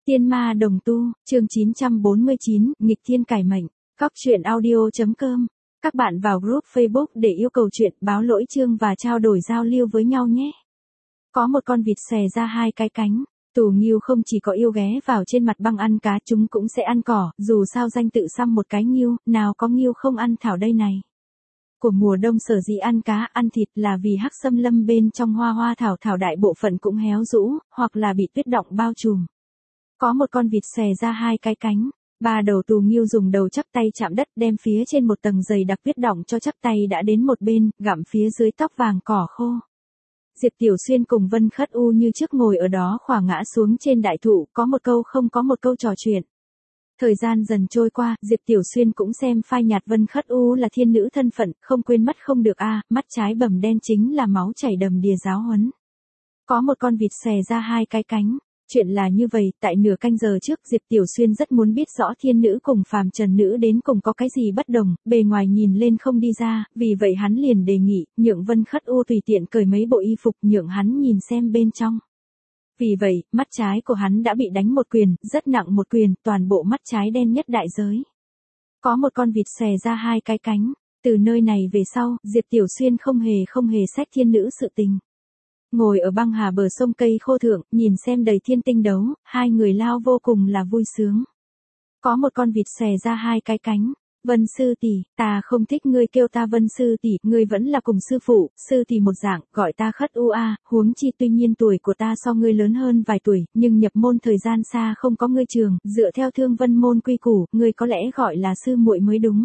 Tiên ma đồng tu, chương 949, nghịch thiên cải mệnh, Cóc truyện audio.com. Các bạn vào group Facebook để yêu cầu chuyện, báo lỗi chương và trao đổi giao lưu với nhau nhé. Có một con vịt xòe ra hai cái cánh. Tù Nghiêu không chỉ có yêu ghé vào trên mặt băng ăn cá, chúng cũng sẽ ăn cỏ, dù sao danh tự xăm một cái nghiêu, nào có nghiêu không ăn thảo đây này. Của mùa đông sở dĩ ăn cá, ăn thịt là vì hắc xâm lâm bên trong hoa thảo đại bộ phận cũng héo rũ, hoặc là bị tuyết động bao trùm. Có một con vịt xòe ra hai cái cánh, ba đầu Tù Nghiêu dùng đầu chắp tay chạm đất, đem phía trên một tầng dày đặc tuyết động cho chắp tay đã đến một bên, gặm phía dưới tóc vàng cỏ khô. Diệp Tiểu Xuyên cùng Vân Khất U như trước ngồi ở đó khỏa ngã xuống trên đại thụ, có một câu không có một câu trò chuyện. Thời gian dần trôi qua, Diệp Tiểu Xuyên cũng xem phai nhạt Vân Khất U là thiên nữ thân phận, không quên mất không được mắt trái bầm đen chính là máu chảy đầm đìa giáo huấn. Có một con vịt xòe ra hai cái cánh. Chuyện là như vậy, tại nửa canh giờ trước Diệp Tiểu Xuyên rất muốn biết rõ thiên nữ cùng phàm trần nữ đến cùng có cái gì bất đồng, bề ngoài nhìn lên không đi ra, vì vậy hắn liền đề nghị, nhượng Vân Khất U tùy tiện cởi mấy bộ y phục nhượng hắn nhìn xem bên trong. Vì vậy, mắt trái của hắn đã bị đánh một quyền, rất nặng một quyền, toàn bộ mắt trái đen nhất đại giới. Có một con vịt xòe ra hai cái cánh, từ nơi này về sau, Diệp Tiểu Xuyên không hề xét thiên nữ sự tình. Ngồi ở băng hà bờ sông cây khô thượng, nhìn xem đầy thiên tinh đấu, hai người lao vô cùng là vui sướng. Có một con vịt xòe ra hai cái cánh. Vân sư tỷ, ta không thích ngươi kêu ta Vân sư tỷ, ngươi vẫn là cùng sư phụ, sư tỷ một dạng, gọi ta Khất U huống chi tuy nhiên tuổi của ta so ngươi lớn hơn vài tuổi, nhưng nhập môn thời gian xa không có ngươi trường, dựa theo Thương Vân môn quy củ, ngươi có lẽ gọi là sư muội mới đúng.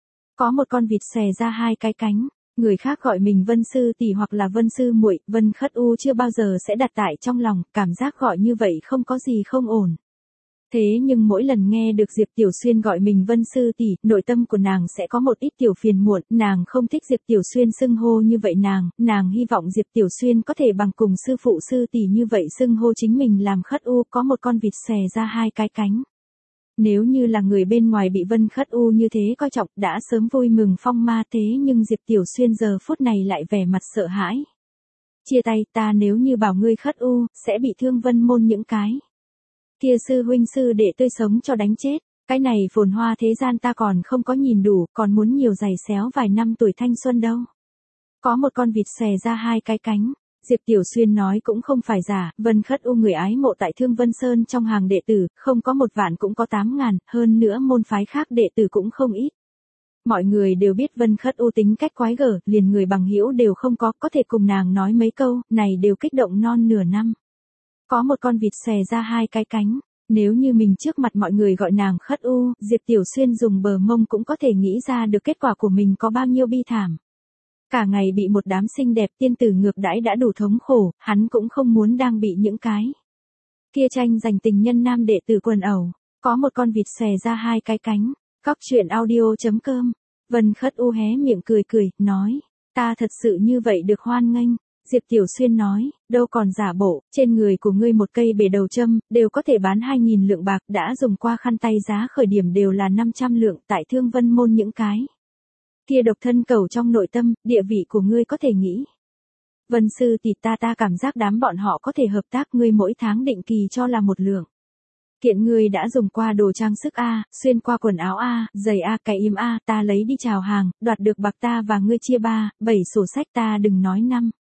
Có một con vịt xòe ra hai cái cánh. Người khác gọi mình Vân sư tỷ hoặc là Vân sư muội, Vân Khất U chưa bao giờ sẽ đặt tại trong lòng, cảm giác gọi như vậy không có gì không ổn. Thế nhưng mỗi lần nghe được Diệp Tiểu Xuyên gọi mình Vân sư tỷ, nội tâm của nàng sẽ có một ít tiểu phiền muộn, nàng không thích Diệp Tiểu Xuyên xưng hô như vậy nàng hy vọng Diệp Tiểu Xuyên có thể bằng cùng sư phụ sư tỷ như vậy xưng hô chính mình làm Khất U. Có một con vịt xòe ra hai cái cánh. Nếu như là người bên ngoài bị Vân Khất U như thế coi trọng đã sớm vui mừng phong ma, thế nhưng Diệp Tiểu Xuyên giờ phút này lại vẻ mặt sợ hãi. Chia tay, ta nếu như bảo ngươi Khất U, sẽ bị Thương Vân môn những cái kia sư huynh sư đệ tươi sống cho đánh chết, cái này phồn hoa thế gian ta còn không có nhìn đủ, còn muốn nhiều giày xéo vài năm tuổi thanh xuân đâu. Có một con vịt xòe ra hai cái cánh. Diệp Tiểu Xuyên nói cũng không phải giả, Vân Khất U người ái mộ tại Thương Vân Sơn trong hàng đệ tử, không có 1 vạn cũng có 8.000, hơn nữa môn phái khác đệ tử cũng không ít. Mọi người đều biết Vân Khất U tính cách quái gở, liền người bằng hữu đều không có thể cùng nàng nói mấy câu, này đều kích động non nửa năm. Có một con vịt xòe ra hai cái cánh, nếu như mình trước mặt mọi người gọi nàng Khất U, Diệp Tiểu Xuyên dùng bờ mông cũng có thể nghĩ ra được kết quả của mình có bao nhiêu bi thảm. Cả ngày bị một đám xinh đẹp tiên tử ngược đãi đã đủ thống khổ, hắn cũng không muốn đang bị những cái kia tranh giành tình nhân nam đệ tử quần ẩu. Có một con vịt xòe ra hai cái cánh. Cóc truyện audio.com. Vân Khất U hé miệng cười, nói, ta thật sự như vậy được hoan nghênh. Diệp Tiểu Xuyên nói, đâu còn giả bộ, trên người của ngươi một cây bể đầu châm, đều có thể bán 2.000 lượng bạc, đã dùng qua khăn tay giá khởi điểm đều là 500 lượng, tại Thương Vân môn những cái kia độc thân cầu trong nội tâm, địa vị của ngươi có thể nghĩ. Vân sư tỷ, ta cảm giác đám bọn họ có thể hợp tác, ngươi mỗi tháng định kỳ cho là 1 lượng. Kiện ngươi đã dùng qua đồ trang sức xuyên qua quần áo giày cái im ta lấy đi chào hàng, đoạt được bạc ta và ngươi chia 7 sổ sách, ta đừng nói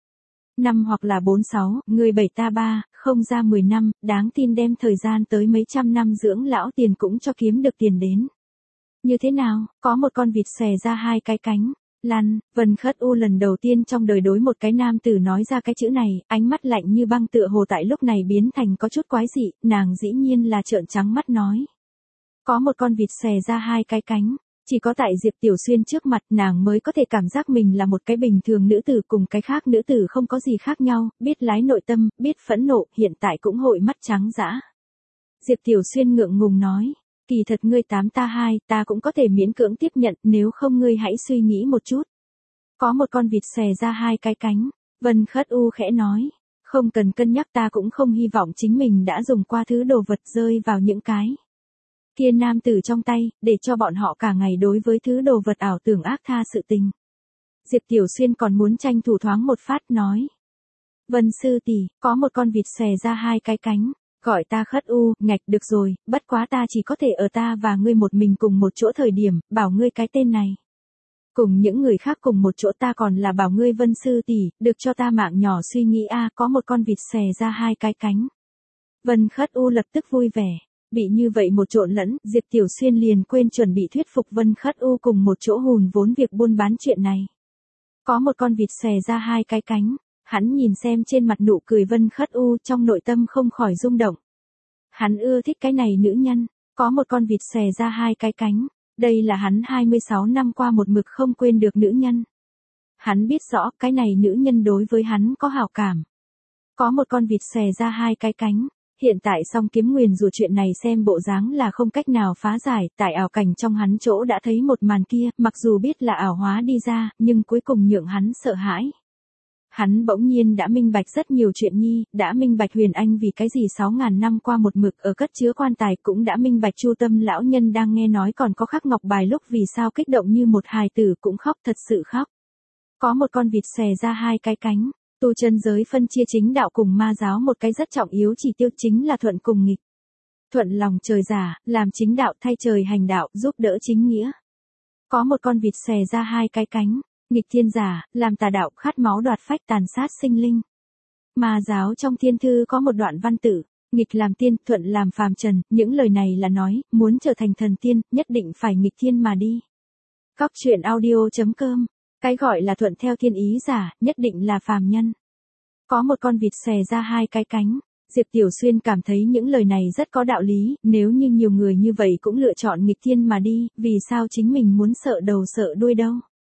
5 hoặc là 46, ngươi 7 ta 3, không ra 10 năm, đáng tin đem thời gian tới mấy trăm năm dưỡng lão tiền cũng cho kiếm được tiền đến. Như thế nào, có một con vịt xòe ra hai cái cánh. Lăn, Vân Khất U lần đầu tiên trong đời đối một cái nam tử nói ra cái chữ này, ánh mắt lạnh như băng tựa hồ tại lúc này biến thành có chút quái dị, nàng dĩ nhiên là trợn trắng mắt nói. Có một con vịt xòe ra hai cái cánh. Chỉ có tại Diệp Tiểu Xuyên trước mặt nàng mới có thể cảm giác mình là một cái bình thường nữ tử cùng cái khác nữ tử không có gì khác nhau, biết lái nội tâm, biết phẫn nộ, hiện tại cũng hội mắt trắng dã. Diệp Tiểu Xuyên ngượng ngùng nói. Kỳ thật ngươi 8 ta 2, ta cũng có thể miễn cưỡng tiếp nhận, nếu không ngươi hãy suy nghĩ một chút. Có một con vịt xòe ra hai cái cánh. Vân Khất U khẽ nói, không cần cân nhắc, ta cũng không hy vọng chính mình đã dùng qua thứ đồ vật rơi vào những cái kia nam tử trong tay, để cho bọn họ cả ngày đối với thứ đồ vật ảo tưởng ác tha sự tình. Diệp Tiểu Xuyên còn muốn tranh thủ thoáng một phát nói. Vân sư tỷ, có một con vịt xòe ra hai cái cánh. Gọi ta Khất U, ngạch được rồi, bất quá ta chỉ có thể ở ta và ngươi một mình cùng một chỗ thời điểm, bảo ngươi cái tên này. Cùng những người khác cùng một chỗ ta còn là bảo ngươi Vân sư tỷ, được cho ta mạng nhỏ suy nghĩ có một con vịt xòe ra hai cái cánh. Vân Khất U lập tức vui vẻ. Bị như vậy một trộn lẫn, Diệp Tiểu Xuyên liền quên chuẩn bị thuyết phục Vân Khất U cùng một chỗ hùn vốn việc buôn bán chuyện này. Có một con vịt xòe ra hai cái cánh, hắn nhìn xem trên mặt nụ cười Vân Khất U trong nội tâm không khỏi rung động. Hắn ưa thích cái này nữ nhân, có một con vịt xòe ra hai cái cánh, đây là hắn 26 năm qua một mực không quên được nữ nhân. Hắn biết rõ cái này nữ nhân đối với hắn có hảo cảm. Có một con vịt xòe ra hai cái cánh. Hiện tại song kiếm nguyền rủa chuyện này xem bộ dáng là không cách nào phá giải, tại ảo cảnh trong hắn chỗ đã thấy một màn kia, mặc dù biết là ảo hóa đi ra, nhưng cuối cùng nhượng hắn sợ hãi. Hắn bỗng nhiên đã minh bạch rất nhiều chuyện nhi, đã minh bạch Huyền Anh vì cái gì 6.000 năm qua một mực ở cất chứa quan tài, cũng đã minh bạch Chu Tâm lão nhân đang nghe nói còn có khắc ngọc bài lúc vì sao kích động như một hài tử cũng khóc, thật sự khóc. Có một con vịt xòe ra hai cái cánh. Tu chân giới phân chia chính đạo cùng ma giáo một cái rất trọng yếu chỉ tiêu chính là thuận cùng nghịch. Thuận lòng trời giả, làm chính đạo thay trời hành đạo, giúp đỡ chính nghĩa. Có một con vịt xòe ra hai cái cánh, nghịch thiên giả, làm tà đạo khát máu đoạt phách tàn sát sinh linh. Ma giáo trong thiên thư có một đoạn văn tự, nghịch làm tiên, thuận làm phàm trần, những lời này là nói, muốn trở thành thần tiên, nhất định phải nghịch thiên mà đi. Cóc truyện audio.com. Cái gọi là thuận theo thiên ý giả, nhất định là phàm nhân. Có một con vịt xòe ra hai cái cánh. Diệp Tiểu Xuyên cảm thấy những lời này rất có đạo lý, nếu như nhiều người như vậy cũng lựa chọn nghịch thiên mà đi, vì sao chính mình muốn sợ đầu sợ đuôi đâu.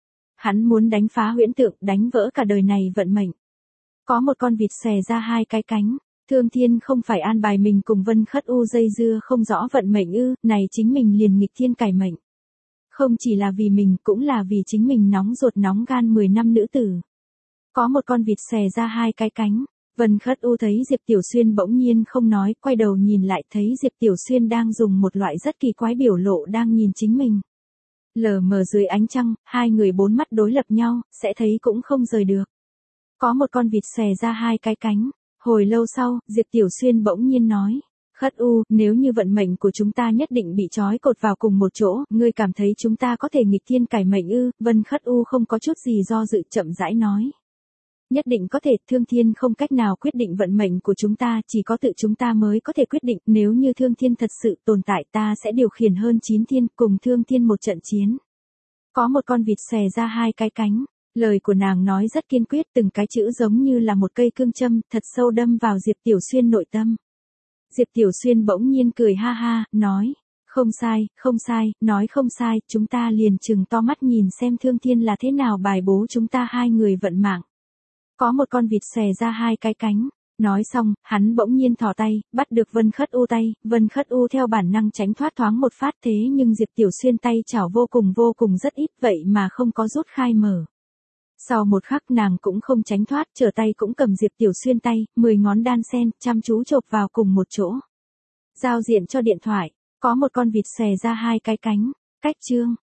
Hắn muốn đánh phá huyễn tượng, đánh vỡ cả đời này vận mệnh. Có một con vịt xòe ra hai cái cánh. Thương thiên không phải an bài mình cùng Vân Khất U dây dưa không rõ vận mệnh ư, này chính mình liền nghịch thiên cải mệnh. Không chỉ là vì mình, cũng là vì chính mình nóng ruột nóng gan 10 năm nữ tử. Có một con vịt xòe ra hai cái cánh. Vân Khất U thấy Diệp Tiểu Xuyên bỗng nhiên không nói, quay đầu nhìn lại thấy Diệp Tiểu Xuyên đang dùng một loại rất kỳ quái biểu lộ đang nhìn chính mình. Lờ mờ dưới ánh trăng, hai người bốn mắt đối lập nhau, sẽ thấy cũng không rời được. Có một con vịt xòe ra hai cái cánh. Hồi lâu sau, Diệp Tiểu Xuyên bỗng nhiên nói. Khất U, nếu như vận mệnh của chúng ta nhất định bị trói cột vào cùng một chỗ, ngươi cảm thấy chúng ta có thể nghịch thiên cải mệnh ư? Vân Khất U không có chút gì do dự, chậm rãi nói. Nhất định có thể, thương thiên không cách nào quyết định vận mệnh của chúng ta, chỉ có tự chúng ta mới có thể quyết định, nếu như thương thiên thật sự tồn tại ta sẽ điều khiển hơn 9 thiên, cùng thương thiên một trận chiến. Có một con vịt xòe ra hai cái cánh. Lời của nàng nói rất kiên quyết, từng cái chữ giống như là một cây cương châm, thật sâu đâm vào Diệp Tiểu Xuyên nội tâm. Diệp Tiểu Xuyên bỗng nhiên cười ha ha, nói, không sai, nói không sai, chúng ta liền trừng to mắt nhìn xem thương thiên là thế nào bài bố chúng ta hai người vận mạng. Có một con vịt xòe ra hai cái cánh. Nói xong, hắn bỗng nhiên thò tay, bắt được Vân Khất U tay, Vân Khất U theo bản năng tránh thoát thoáng một phát, thế nhưng Diệp Tiểu Xuyên tay chảo vô cùng rất ít, vậy mà không có rút khai mở. Sau một khắc nàng cũng không tránh thoát, trở tay cũng cầm Diệp Tiểu Xuyên tay, 10 ngón đan sen, chăm chú chộp vào cùng một chỗ. Giao diện cho điện thoại, có một con vịt xòe ra hai cái cánh. Cách chương.